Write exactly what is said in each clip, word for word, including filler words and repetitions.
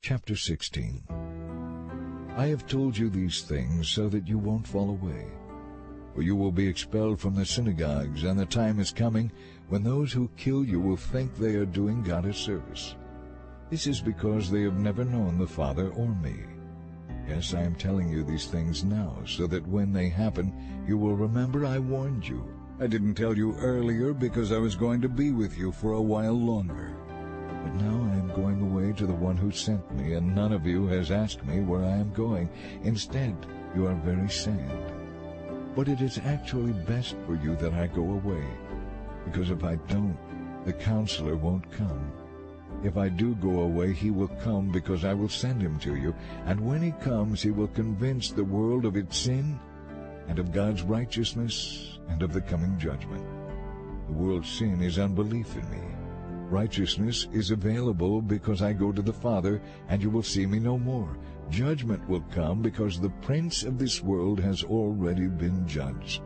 Chapter sixteen. I have told you these things so that you won't fall away. For you will be expelled from the synagogues, and the time is coming when those who kill you will think they are doing God a service. This is because they have never known the Father or me. Yes, I am telling you these things now, so that when they happen, you will remember I warned you. I didn't tell you earlier because I was going to be with you for a while longer. But now I am going away to the one who sent me, and none of you has asked me where I am going. Instead, you are very sad. But it is actually best for you that I go away, because if I don't, the Counselor won't come. If I do go away, he will come because I will send him to you, and when he comes, he will convince the world of its sin, and of God's righteousness, and of the coming judgment. The world's sin is unbelief in me. Righteousness is available because I go to the Father, and you will see me no more. Judgment will come because the prince of this world has already been judged.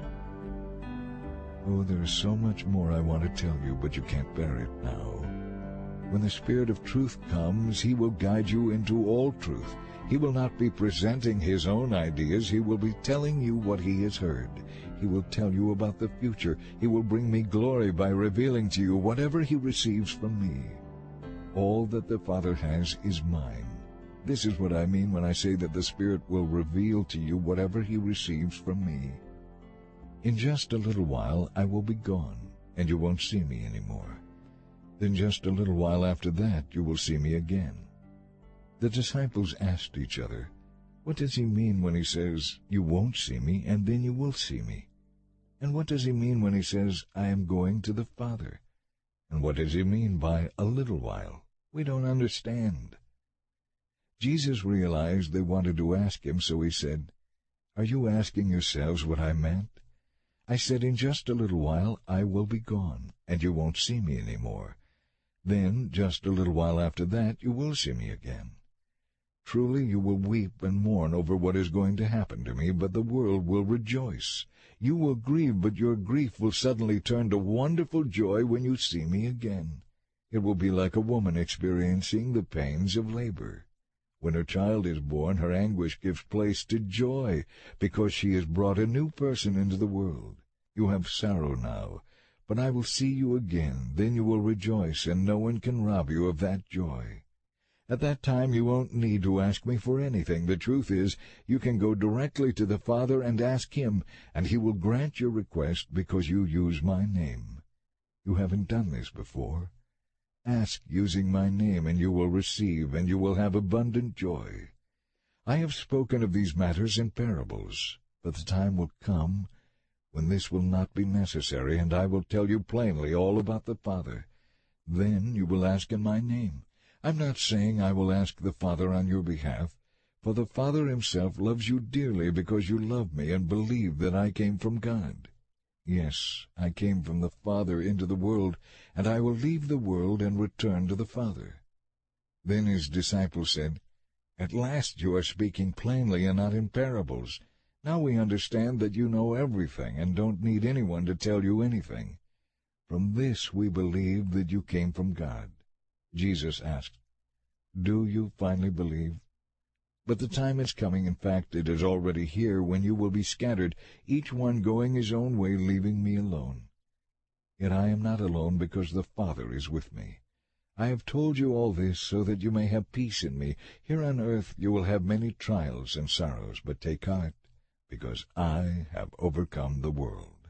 Oh, there is so much more I want to tell you, but you can't bear it now. When the Spirit of truth comes, he will guide you into all truth. He will not be presenting his own ideas. He will be telling you what he has heard. He will tell you about the future. He will bring me glory by revealing to you whatever he receives from me. All that the Father has is mine. This is what I mean when I say that the Spirit will reveal to you whatever he receives from me. In just a little while I will be gone, and you won't see me anymore. Then just a little while after that you will see me again. The disciples asked each other, "What does he mean when he says, 'You won't see me, and then you will see me'? And what does he mean when he says, 'I am going to the Father'? And what does he mean by 'a little while'? We don't understand." Jesus realized they wanted to ask him, so he said, "Are you asking yourselves what I meant? I said, in just a little while I will be gone, and you won't see me any more. Then, just a little while after that, you will see me again. Truly you will weep and mourn over what is going to happen to me, but the world will rejoice. You will grieve, but your grief will suddenly turn to wonderful joy when you see me again. It will be like a woman experiencing the pains of labor. When her child is born, her anguish gives place to joy, because she has brought a new person into the world. You have sorrow now, but I will see you again. Then you will rejoice, and no one can rob you of that joy. At that time you won't need to ask me for anything. The truth is, you can go directly to the Father and ask him, and he will grant your request because you use my name. You haven't done this before. Ask using my name, and you will receive, and you will have abundant joy. I have spoken of these matters in parables, but the time will come when this will not be necessary, and I will tell you plainly all about the Father. Then you will ask in my name. I'm not saying I will ask the Father on your behalf, for the Father himself loves you dearly because you love me and believe that I came from God. Yes, I came from the Father into the world, and I will leave the world and return to the Father." Then his disciples said, "At last you are speaking plainly and not in parables. Now we understand that you know everything and don't need anyone to tell you anything. From this we believe that you came from God." Jesus asked, "Do you finally believe? But the time is coming, in fact it is already here, when you will be scattered, each one going his own way, leaving me alone. Yet I am not alone, because the Father is with me. I have told you all this so that you may have peace in me. Here on earth you will have many trials and sorrows, but take heart, because I have overcome the world."